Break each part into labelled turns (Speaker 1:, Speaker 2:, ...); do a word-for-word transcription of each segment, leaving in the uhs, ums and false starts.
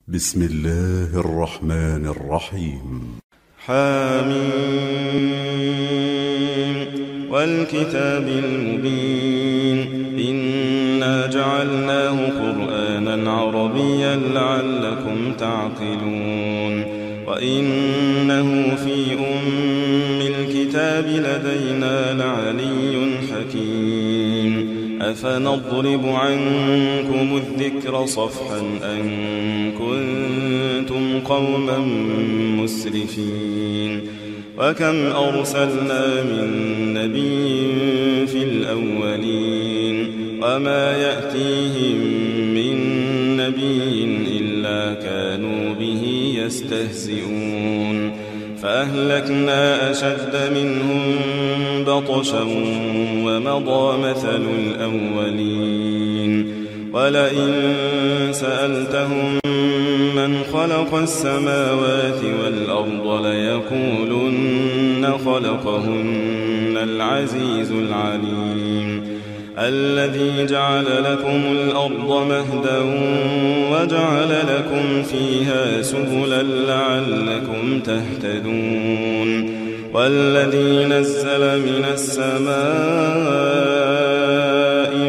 Speaker 1: بسم الله الرحمن الرحيم.
Speaker 2: حامين والكتاب المبين إنا جعلناه قرآنا عربيا لعلكم تعقلون وإنه في أم الكتاب لدينا لعلي حكيم أفنضرب عنكم الذكر صفحا أن كنتم قوما مسرفين وكم أرسلنا من نبي في الأولين وما يأتيهم من نبي إلا كانوا به يستهزئون فأهلكنا أشد منهم بطشا ومضى مثل الأولين ولئن سألتهم من خلق السماوات والأرض ليقولن خلقهن العزيز العليم الذي جعل لكم الأرض مهدا وجعل لكم فيها سبلا لعلكم تهتدون والذي نزل من السماء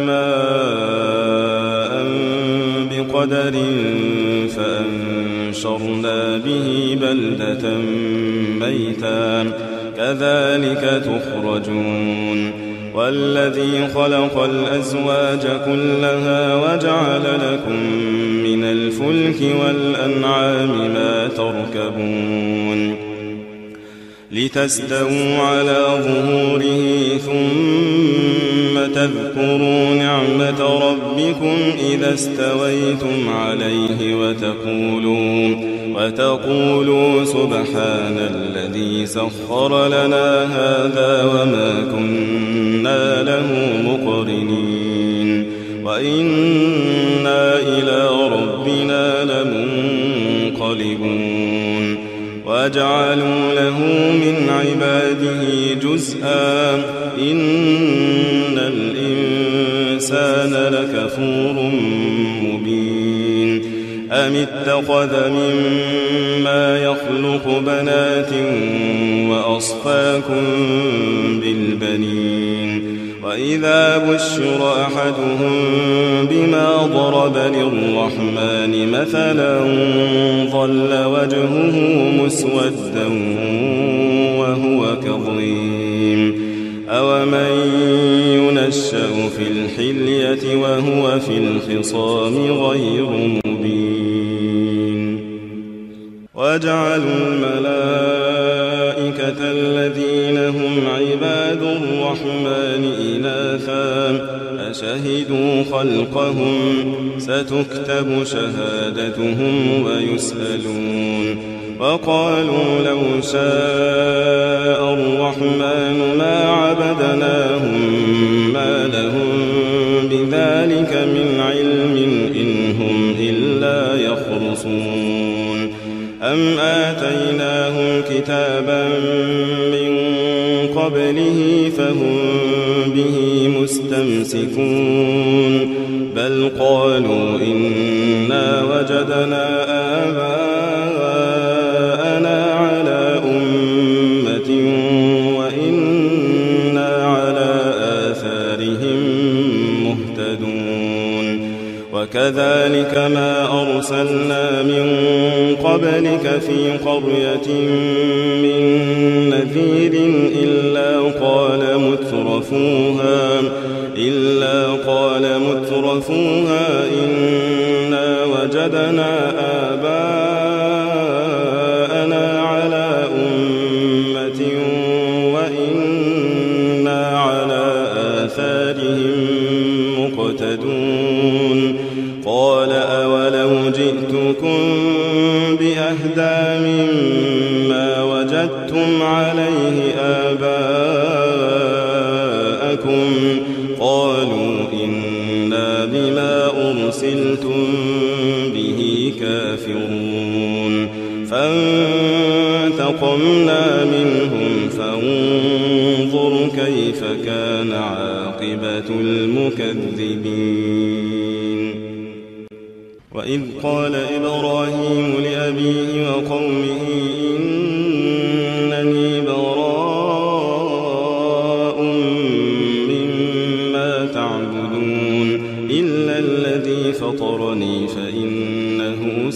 Speaker 2: ماء بقدر فأنشرنا به بلدة ميتا كذلك تخرجون والذي خلق الأزواج كلها وجعل لكم من الفلك والأنعام ما تركبون لتستووا على ظهوره ثم تذكروا نعمة ربكم إذا استويتم عليه وتقولوا, وتقولوا سبحان الذي سخر لنا هذا وما كنا له مقرنين وإنا إلى ربنا لمنقلبون وجعلوا له من عباده جزءا إن الإنسان لكفور مبين أم اتخذ مما يخلق بنات وأصفاكم بالبنين وإذا بشر أحدهم بما ضرب للرحمن مثلا ظل وجهه مسودا وهو كظيم أومن ينشأ في الحلية وهو في الخصام غير مبين وجعلوا الملائكة الذين هم عباد الرحمن إناثا أشهدوا خلقهم ستكتب شهادتهم ويسألون وقالوا لو شاء الرحمن ما عبدناهم ما لهم بذلك من علم إن هم إلا يخرصون أم آتيناهم كتابا من قبله فهم به مستمسكون بل قالوا إنا وجدنا آباءنا على أمة وإنا على آثارهم مهتدون وكذلك ما أرسلنا من قبلك في قرية من نذير إلا قال مترفوها إلا قال مترفوها إنا وجدنا آباءنا على أمة وإنا على آثارهم مقتدون قال أولو جئتكم بأهدى مما وجدتم عليه آباءكم قالوا إنا بما أرسلتم به كافرون فانتقمنا منهم فانظر كيف كان عاقبة المكذبين وإذ قال إبراهيم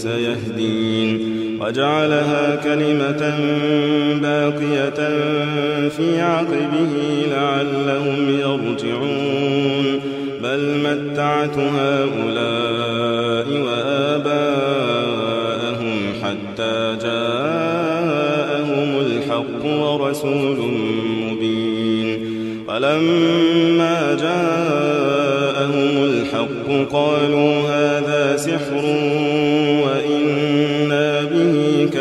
Speaker 2: سيهدين وجعلها كلمة باقية في عقبه لعلهم يرجعون بل متعت هؤلاء وآباءهم حتى جاءهم الحق ورسول مبين فلما جاءهم الحق قالوا هذا سحر وإنا به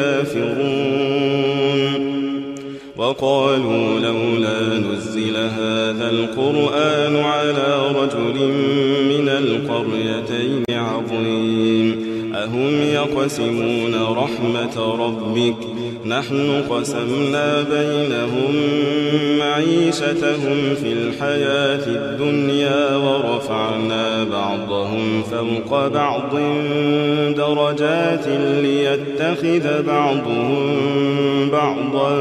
Speaker 2: كافرون وقالوا لولا نزل هذا القرآن على رجل من القريتين عظيم أهم يقسمون رحمة ربك نحن قسمنا بينهم معيشتهم في الحياة الدنيا ورفعنا بعضهم فوق بعض درجات ليتخذ بعضهم بعضا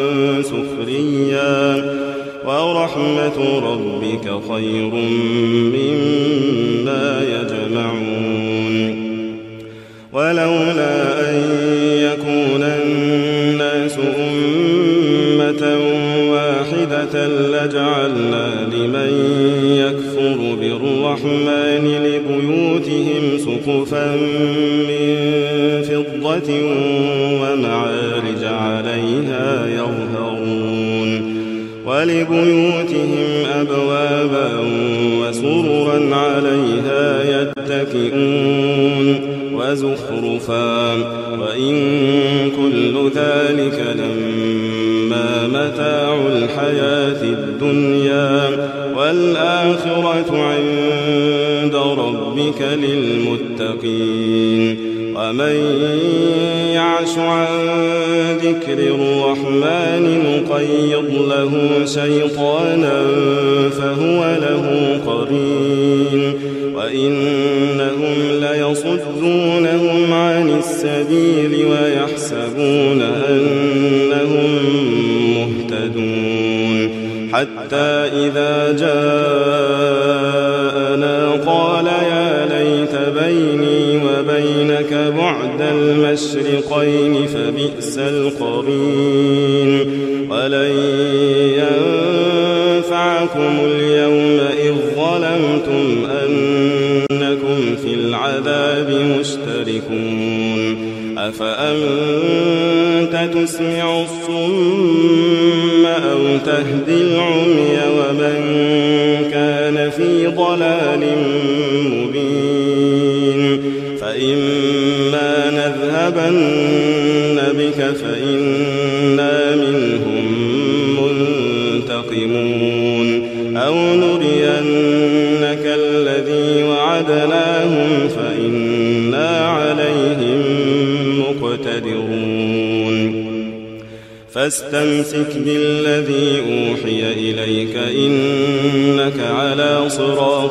Speaker 2: سخريا ورحمة ربك خير مما يجمعون ولولا أن يكون الناس أمة واحدة لجعلنا لمن يكفر بالرحمن لبيوتهم سقفا من فضة ومعارج عليها يظهرون ولبيوتهم أبوابا وسررا عليها يتكئون وزخرفا وإن كل ذلك لما متاع الحياة الدنيا والآخرة عند ربك للمتقين ومن يعش عن ذكر الرحمن نقيض له شيطانا فهو له قرين وإنهم ليصدونهم عن السبيل ويحسبون أنهم مهتدون حتى إذا جاءنا قال يا ليت بيني وبينك بعد المشرقين فبئس القرين ولن ينفعكم اليوم إذ ظلمتم أنكم في العذاب مشتركون أفأنت تسمع الصم أو تهدي العمي ومن كان في ضلال مبين فإما نذهبن بك فإنا منهم منتقمون أو نرينك الذي وعدناهم فإنا عليهم مقتدرون فاستمسك بالذي أوحي إليك إنك على صراط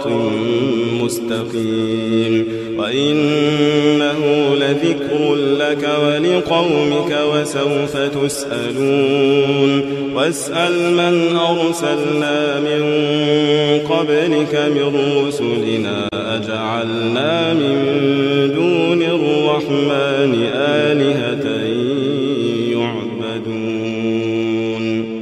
Speaker 2: مستقيم وإنه لذكر لك ولقومك وسوف تسألون واسأل من أرسلنا من قبلك من رسلنا أجعلنا من دون الرحمن آلهة يعبدون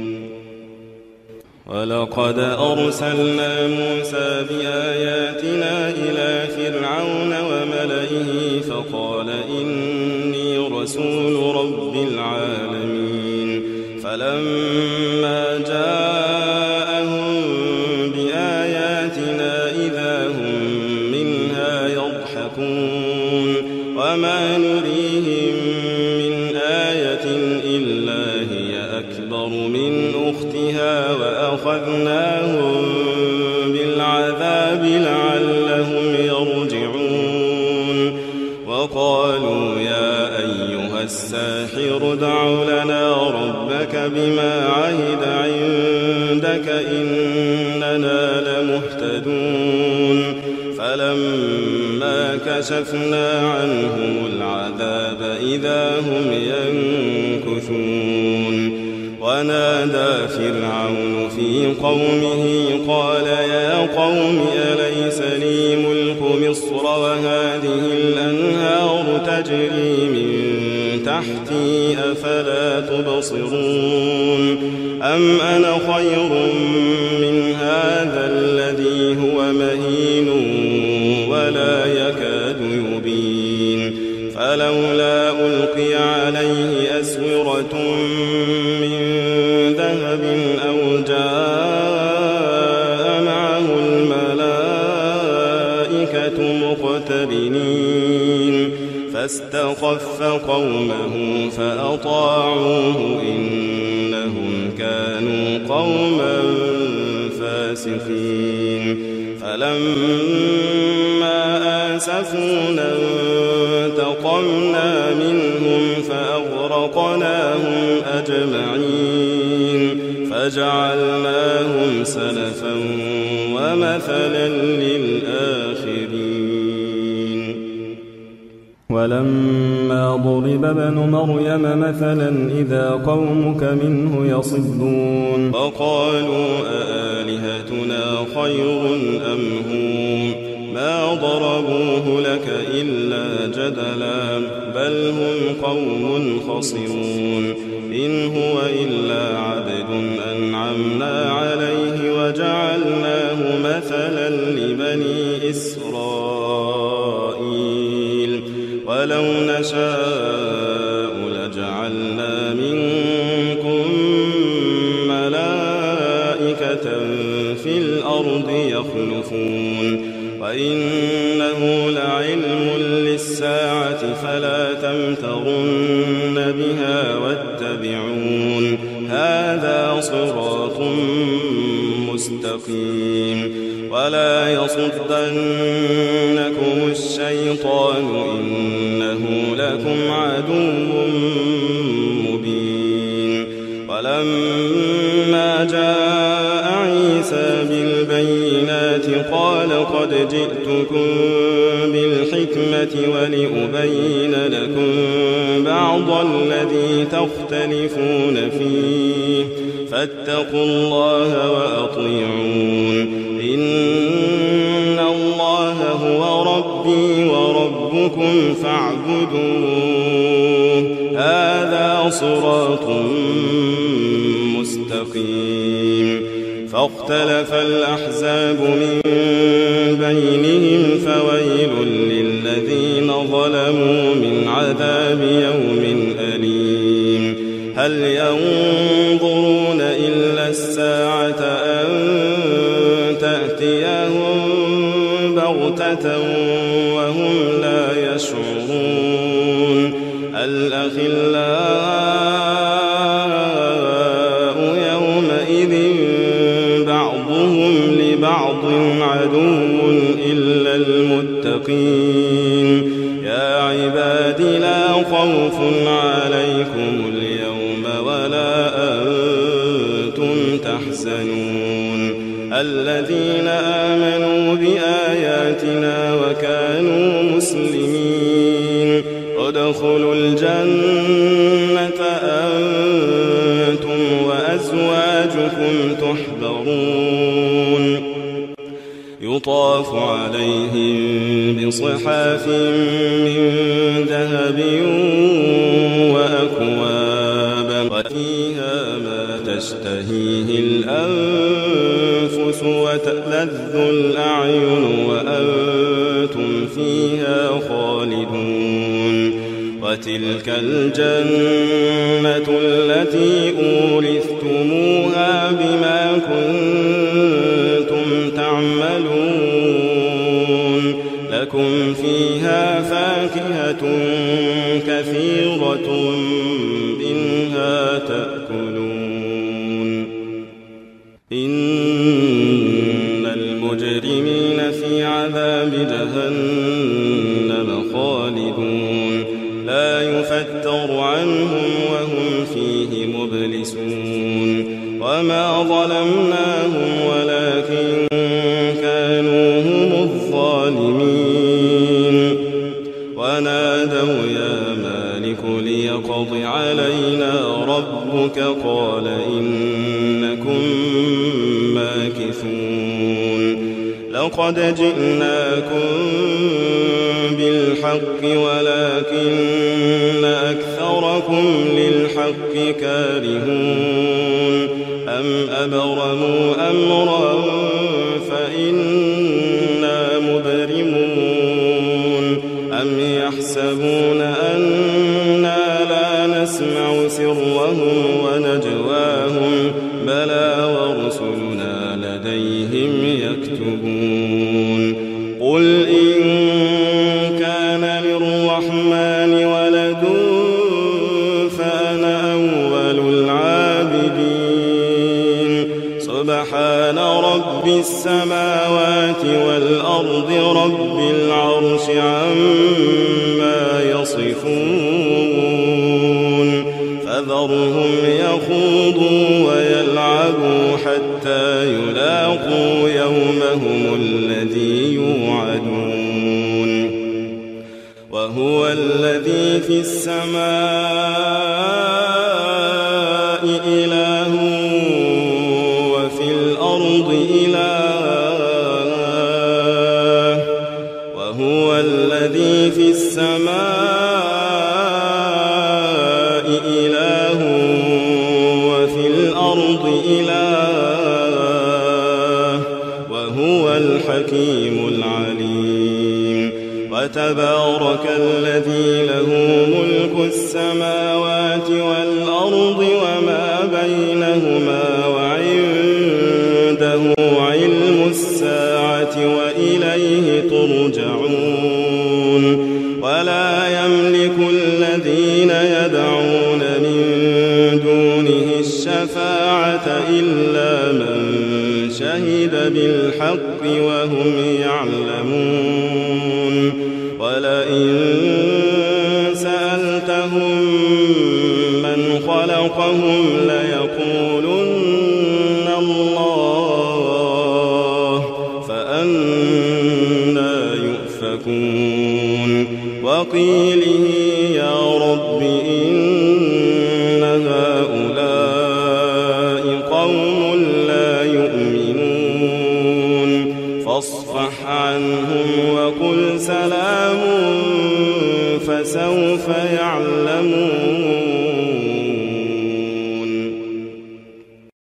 Speaker 2: ولقد أرسلنا موسى بآياتنا إلى فرعون وملئه فقال إني رسول رب العالمين فلما جاءهم بآياتنا إذا هم منها يضحكون وما نريهم من آية إلا هي أكبر من أختها وأخذناهم بالعذاب لعلهم يرجعون وقالوا يا أيها الساحر ادع لنا ربك بما عهد عندك إننا لمهتدون فلما كشفنا عنهم العذاب إذا هم ينكثون ونادى فرعون في قومه قال يا قوم أليس لي ملك مصر وهذه الأنهار تجري من تحتي أفلا تبصرون أم أنا خير من هذا الذي هو مهين ولا يكاد يبين فلولا ألقي عليه أسورة من ذهب أو جاء معه الملائكة مقترنين فاستخف قومه فأطاعوه إنهم كانوا قوما فاسقين فلما آسفونا انتقمنا منهم فأغرقناهم أجمعين فجعلناهم سلفا ومثلا للآخرين ولما ضرب ابن مريم مثلا إذا قومك منه يصدون وقالوا أآلهتنا خير أم هم ما ضربوه لك إلا جدلا بل هم قوم خصمون إن هو إلا عبد أنعمنا عليه وجعلناه مثلا لبني إسرائيل ولو نشاء لجعلنا منكم ملائكة في الأرض يخلفون وإنه لعلم للساعة فلا تمترن بها واتبعون هذا صراط مستقيم ولا يصدنكم الشيطان إنه لكم عدو مبين ولما جاء عيسى بالبينات قال قد جئتكم بالحكمة ولأبين لكم بعض الذي تختلفون فيه فاتقوا الله وأطيعون إن الله هو ربي وربكم فاعبدوه هذا صراط مستقيم فاختلف الأحزاب من بينهم فويل للذين ظلموا من عذاب يوم أليم هل ينظرون إلا الساعة أن تأتيهم بغتة وهم لا يشعرون الأخلاء يومئذ بعضهم لبعض عدو إلا المتقين يا عباد لا خوف عليكم اليوم ولا أنتم تحزنون الذين آمنوا بآياتنا وكانوا مسلمين ادخلوا الجنة أنتم وأزواجكم تحبرون يطاف عليهم بصحاف من ذهب وأكواب وفيها ما تشتهيه الأنفس وتلذ الأعين وأنتم فيها خالدون وتلك الجنة التي أورثتموها بما كنتم تعملون لكم فيها فاكهة كثيرة منها تأكلون إن المجرمين في عذاب جهنم خالدون لا يفتر عنهم وهم فيه مبلسون وما ظلمناهم ولكن كانوا هم الظالمين ونادوا يا مالك ليقض علينا ربك قال إنكم ماكثون لقد جئناكم بالحق ولكن ولكن أكثركم للحق كارهون أم أبرموا أمرا فإنا مبرمون أم يحسبون أنا لا نسمع سرهم ونجواهم بلى ورسلنا لديهم يكتبون قل إن كان للرحمن ولد فأنا أول العابدين سبحان رب السماوات والأرض رب العرش عما يصفون فذرهم يخوضوا ويلعبوا حتى يلاقوا يومهم الذي يوعدون وهو الذي في السماء إله وفي الأرض إله وهو الذي في السماء إله وفي الأرض إله وهو الحكيم العليم وتبارك الذي له ملك السماوات والأرض وما بينهما وعنده علم الساعة وإليه ترجعون ولا يملك الذين يدعون من دونه الشفاعة إلا من شهد بالحق وهم يعلمون ولئن سألتهم من خلقهم ليقولن الله فأنى يؤفكون وقيله يا رب إن هؤلاء قوم لا يؤمنون فاصفح عنهم وقل سلام فسوف يعلمون.